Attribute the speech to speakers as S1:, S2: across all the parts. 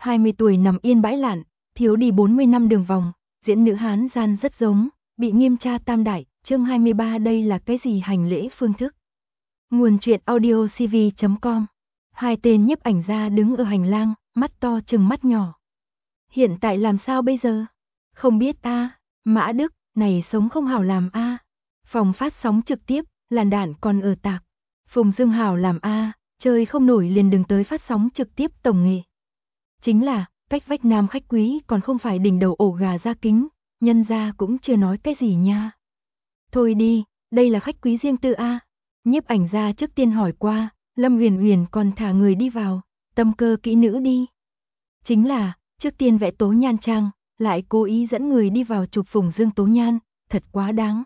S1: 20 tuổi nằm yên bãi lạn, thiếu đi 40 năm đường vòng, diễn nữ Hán gian rất giống, bị nghiêm tra tam đại, chương 23 đây là cái gì hành lễ phương thức. Nguồn truyện audio cv.com. Hai tên nhiếp ảnh gia đứng ở hành lang, mắt to chừng mắt nhỏ. Hiện tại làm sao bây giờ? Không biết a. Mã Đức, này sống không hảo làm a. Phòng phát sóng trực tiếp, làn đạn còn ở tạc. Phùng Dương hảo làm a, chơi không nổi liền đừng tới phát sóng trực tiếp tổng nghệ. Chính là, cách vách nam khách quý còn không phải đỉnh đầu ổ gà ra kính, nhân gia cũng chưa nói cái gì nha. Thôi đi, đây là khách quý riêng tư a. Nhiếp ảnh gia trước tiên hỏi qua, Lâm Huyền Huyền còn thả người đi vào, tâm cơ kỹ nữ đi. Chính là, trước tiên vẽ tố nhan trang, lại cố ý dẫn người đi vào chụp Phùng Dương tố nhan, thật quá đáng.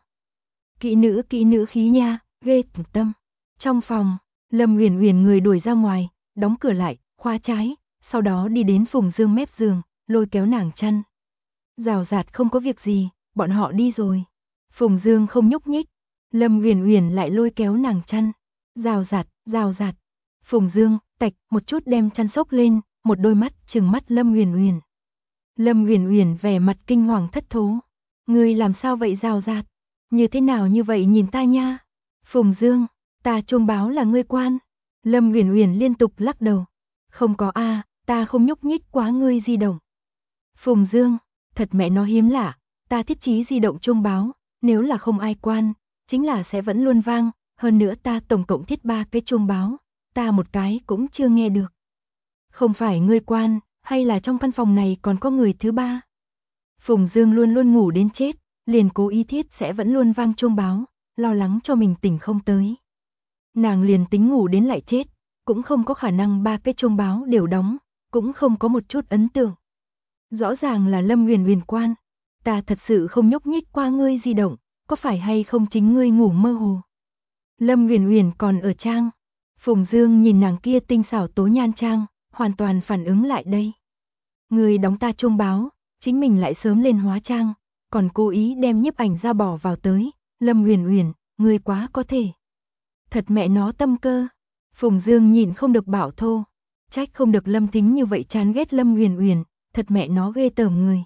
S1: Kỹ nữ khí nha, ghê tâm. Trong phòng, Lâm Huyền Huyền người đuổi ra ngoài, đóng cửa lại, khóa trái, sau đó đi đến Phùng Dương mép giường, lôi kéo nàng chăn. Rào rạt không có việc gì, bọn họ đi rồi. Phùng Dương không nhúc nhích, Lâm Huyền Huyền lại lôi kéo nàng chăn. Rào rạt. Phùng Dương, tạch, một chút đem chăn xốc lên, một đôi mắt trừng mắt Lâm Huyền Huyền. Lâm Huyền Huyền vẻ mặt kinh hoàng thất thố. Ngươi làm sao vậy rào rạt? Như thế nào như vậy nhìn ta nha? Phùng Dương, ta chuông báo là ngươi quan. Lâm Huyền Huyền liên tục lắc đầu. Không có a, ta không nhúc nhích quá ngươi di động. Phùng Dương, thật mẹ nó hiếm lạ, ta thiết trí di động chuông báo, nếu là không ai quan, chính là sẽ vẫn luôn vang, hơn nữa ta tổng cộng thiết 3 cái chuông báo, ta một cái cũng chưa nghe được. Không phải ngươi quan, hay là trong căn phòng này còn có người thứ ba? Phùng Dương luôn luôn ngủ đến chết, liền cố ý thiết sẽ vẫn luôn vang chuông báo, lo lắng cho mình tỉnh không tới. Nàng liền tính ngủ đến lại chết, cũng không có khả năng 3 cái chuông báo đều đóng, cũng không có một chút ấn tượng. Rõ ràng là Lâm Huyền Huyền quan, ta thật sự không nhúc nhích qua ngươi di động, có phải hay không chính ngươi ngủ mơ hồ? Lâm Huyền Huyền còn ở trang. Phùng Dương nhìn nàng kia tinh xảo tố nhan trang, hoàn toàn phản ứng lại đây. Ngươi đóng ta chuông báo, chính mình lại sớm lên hóa trang, còn cố ý đem nhiếp ảnh ra bỏ vào tới. Lâm Huyền Huyền, ngươi quá có thể. Thật mẹ nó tâm cơ. Phùng Dương nhìn không được bảo thô, trách không được Lâm Thính như vậy chán ghét Lâm Huyền Huyền, thật mẹ nó ghê tởm người.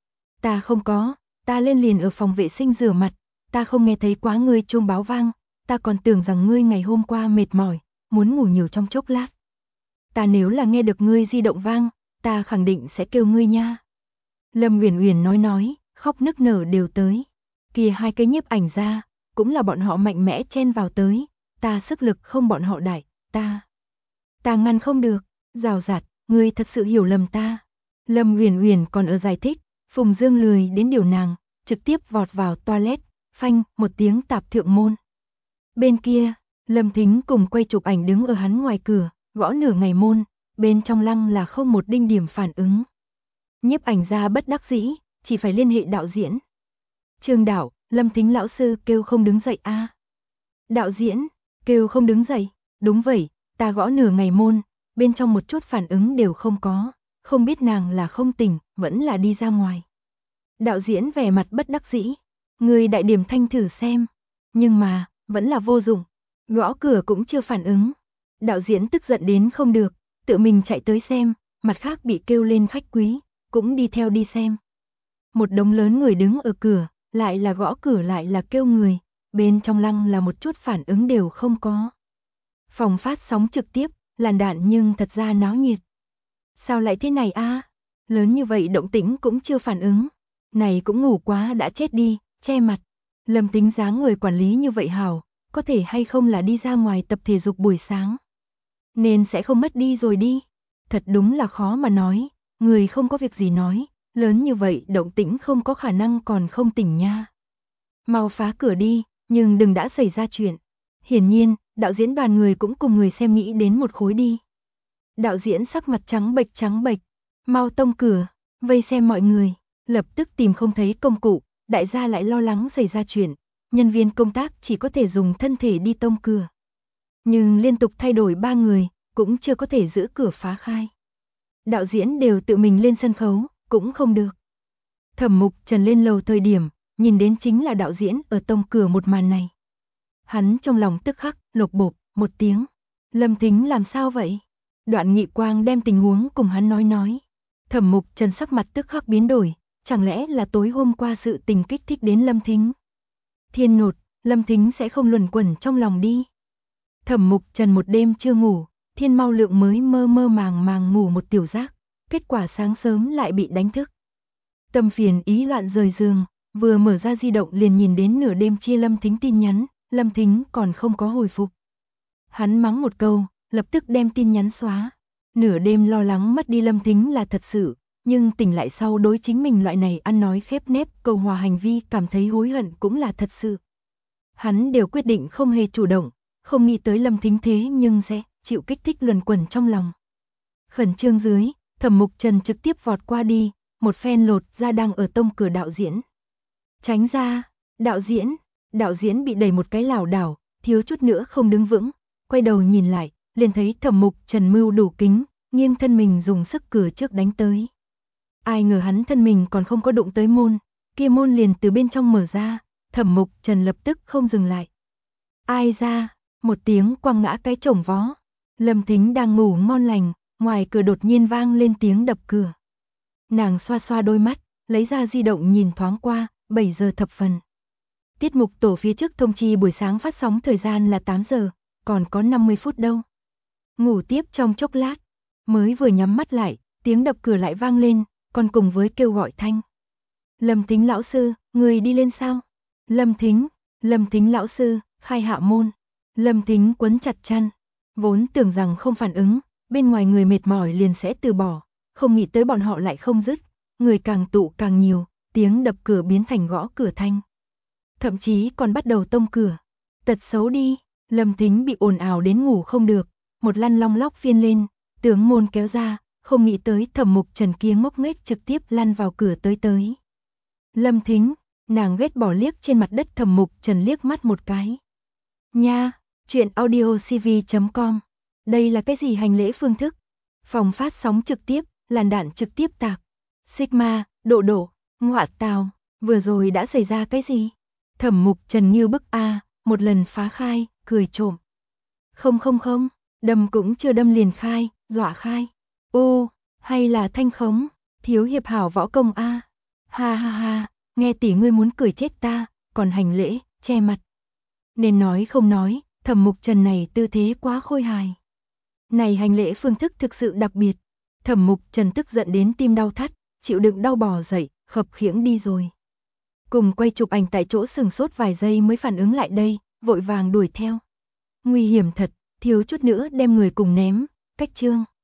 S1: Ta không có, ta lên liền ở phòng vệ sinh rửa mặt, ta không nghe thấy quá ngươi chuông báo vang, ta còn tưởng rằng ngươi ngày hôm qua mệt mỏi, muốn ngủ nhiều trong chốc lát. Ta nếu là nghe được ngươi di động vang, ta khẳng định sẽ kêu ngươi nha. Lâm Huyền Huyền nói, khóc nức nở đều tới. Kìa hai cái nhiếp ảnh ra, cũng là bọn họ mạnh mẽ chen vào tới, ta sức lực không bọn họ đại, ta ngăn không được, rào rạt, ngươi thật sự hiểu lầm ta. Lâm Huyền Huyền còn ở giải thích, Phùng Dương lười đến điều nàng, trực tiếp vọt vào toilet, phanh, một tiếng tạp thượng môn. Bên kia, Lâm Thính cùng quay chụp ảnh đứng ở hắn ngoài cửa, gõ nửa ngày môn, bên trong lăng là không một đinh điểm phản ứng. Nhiếp ảnh gia bất đắc dĩ, chỉ phải liên hệ đạo diễn. Trương Đạo, Lâm Thính lão sư kêu không đứng dậy a. Đạo diễn, kêu không đứng dậy, đúng vậy, ta gõ nửa ngày môn, bên trong một chút phản ứng đều không có, không biết nàng là không tỉnh, vẫn là đi ra ngoài. Đạo diễn vẻ mặt bất đắc dĩ, người đại điểm thanh thử xem, nhưng mà, vẫn là vô dụng, gõ cửa cũng chưa phản ứng. Đạo diễn tức giận đến không được, tự mình chạy tới xem, mặt khác bị kêu lên khách quý, cũng đi theo đi xem. Một đống lớn người đứng ở cửa, lại là gõ cửa lại là kêu người, bên trong lăng là một chút phản ứng đều không có. Phòng phát sóng trực tiếp, làn đạn nhưng thật ra náo nhiệt. Sao lại thế này a? Lớn như vậy động tĩnh cũng chưa phản ứng. Này cũng ngủ quá đã chết đi, che mặt. Lâm Tính dáng người quản lý như vậy hảo, có thể hay không là đi ra ngoài tập thể dục buổi sáng. Nên sẽ không mất đi rồi đi. Thật đúng là khó mà nói, người không có việc gì nói, lớn như vậy động tĩnh không có khả năng còn không tỉnh nha. Mau phá cửa đi, nhưng đừng đã xảy ra chuyện. Hiển nhiên, đạo diễn đoàn người cũng cùng người xem nghĩ đến một khối đi. Đạo diễn sắc mặt trắng bệch, mau tông cửa, vây xem mọi người, lập tức tìm không thấy công cụ, đại gia lại lo lắng xảy ra chuyện, nhân viên công tác chỉ có thể dùng thân thể đi tông cửa. Nhưng liên tục thay đổi 3 người, cũng chưa có thể giữ cửa phá khai. Đạo diễn đều tự mình lên sân khấu, cũng không được. Thẩm Mục Trần lên lầu thời điểm, nhìn đến chính là đạo diễn ở tông cửa một màn này. Hắn trong lòng tức khắc, lột bột, một tiếng. Lâm Thính làm sao vậy? Đoạn Nghị Quang đem tình huống cùng hắn nói. Thẩm Mục Trần sắc mặt tức khắc biến đổi, chẳng lẽ là tối hôm qua sự tình kích thích đến Lâm Thính? Thiên nột, Lâm Thính sẽ không luẩn quẩn trong lòng đi. Thẩm Mục Trần một đêm chưa ngủ, Thiên Mau Lượng mới mơ mơ màng màng ngủ một tiểu giác, kết quả sáng sớm lại bị đánh thức. Tâm phiền ý loạn rời giường, vừa mở ra di động liền nhìn đến nửa đêm chia Lâm Thính tin nhắn, Lâm Thính còn không có hồi phục. Hắn mắng một câu, lập tức đem tin nhắn xóa. Nửa đêm lo lắng mất đi Lâm Thính là thật sự, nhưng tỉnh lại sau đối chính mình loại này ăn nói khép nép cầu hòa hành vi cảm thấy hối hận cũng là thật sự. Hắn đều quyết định không hề chủ động, không nghĩ tới Lâm Thính thế nhưng sẽ chịu kích thích luẩn quẩn trong lòng. Khẩn trương dưới, Thẩm Mục Trần trực tiếp vọt qua đi, một phen lột ra đang ở tông cửa đạo diễn. Tránh ra, đạo diễn bị đẩy một cái lảo đảo, thiếu chút nữa không đứng vững, quay đầu nhìn lại, liền thấy Thẩm Mục Trần mưu đủ kính, nghiêng thân mình dùng sức cửa trước đánh tới. Ai ngờ hắn thân mình còn không có đụng tới môn, kia môn liền từ bên trong mở ra, Thẩm Mục Trần lập tức không dừng lại. Ai ra, một tiếng quăng ngã cái chổng vó. Lâm Thính đang ngủ ngon lành, ngoài cửa đột nhiên vang lên tiếng đập cửa. Nàng xoa xoa đôi mắt, lấy ra di động nhìn thoáng qua, 7 giờ thập phần. Tiết mục tổ phía trước thông chi buổi sáng phát sóng thời gian là 8 giờ, còn có 50 phút đâu. Ngủ tiếp trong chốc lát, mới vừa nhắm mắt lại, tiếng đập cửa lại vang lên, còn cùng với kêu gọi thanh. Lâm Thính lão sư, người đi lên sao? Lâm Thính lão sư, khai hạ môn. Lâm Thính quấn chặt chăn, vốn tưởng rằng không phản ứng, bên ngoài người mệt mỏi liền sẽ từ bỏ, không nghĩ tới bọn họ lại không dứt, người càng tụ càng nhiều, tiếng đập cửa biến thành gõ cửa thanh. Thậm chí còn bắt đầu tông cửa. Tật xấu đi, Lâm Thính bị ồn ào đến ngủ không được, một lăn long lóc phiên lên, tướng môn kéo ra, không nghĩ tới Thẩm Mục Trần kia ngốc nghếch trực tiếp lăn vào cửa tới. Lâm Thính, nàng ghét bỏ liếc trên mặt đất Thẩm Mục Trần liếc mắt một cái. Nha, chuyện audiocv.com. Đây là cái gì hành lễ phương thức? Phòng phát sóng trực tiếp, làn đạn trực tiếp tạc. Sigma, độ, ngọa tào, vừa rồi đã xảy ra cái gì? Thẩm Mục Trần như bức a, một lần phá khai, cười trộm. Không, đâm cũng chưa đâm liền khai, dọa khai. Ô, hay là thanh khống, thiếu hiệp hảo võ công a. Ha, nghe tỷ ngươi muốn cười chết ta, còn hành lễ, che mặt. Nên nói không nói, Thẩm Mục Trần này tư thế quá khôi hài. Này hành lễ phương thức thực sự đặc biệt. Thẩm Mục Trần tức giận đến tim đau thắt, chịu đựng đau bò dậy, khập khiễng đi rồi. Cùng quay chụp ảnh tại chỗ sừng sốt vài giây mới phản ứng lại đây, vội vàng đuổi theo. Nguy hiểm thật, thiếu chút nữa đem người cùng ném, cách chương.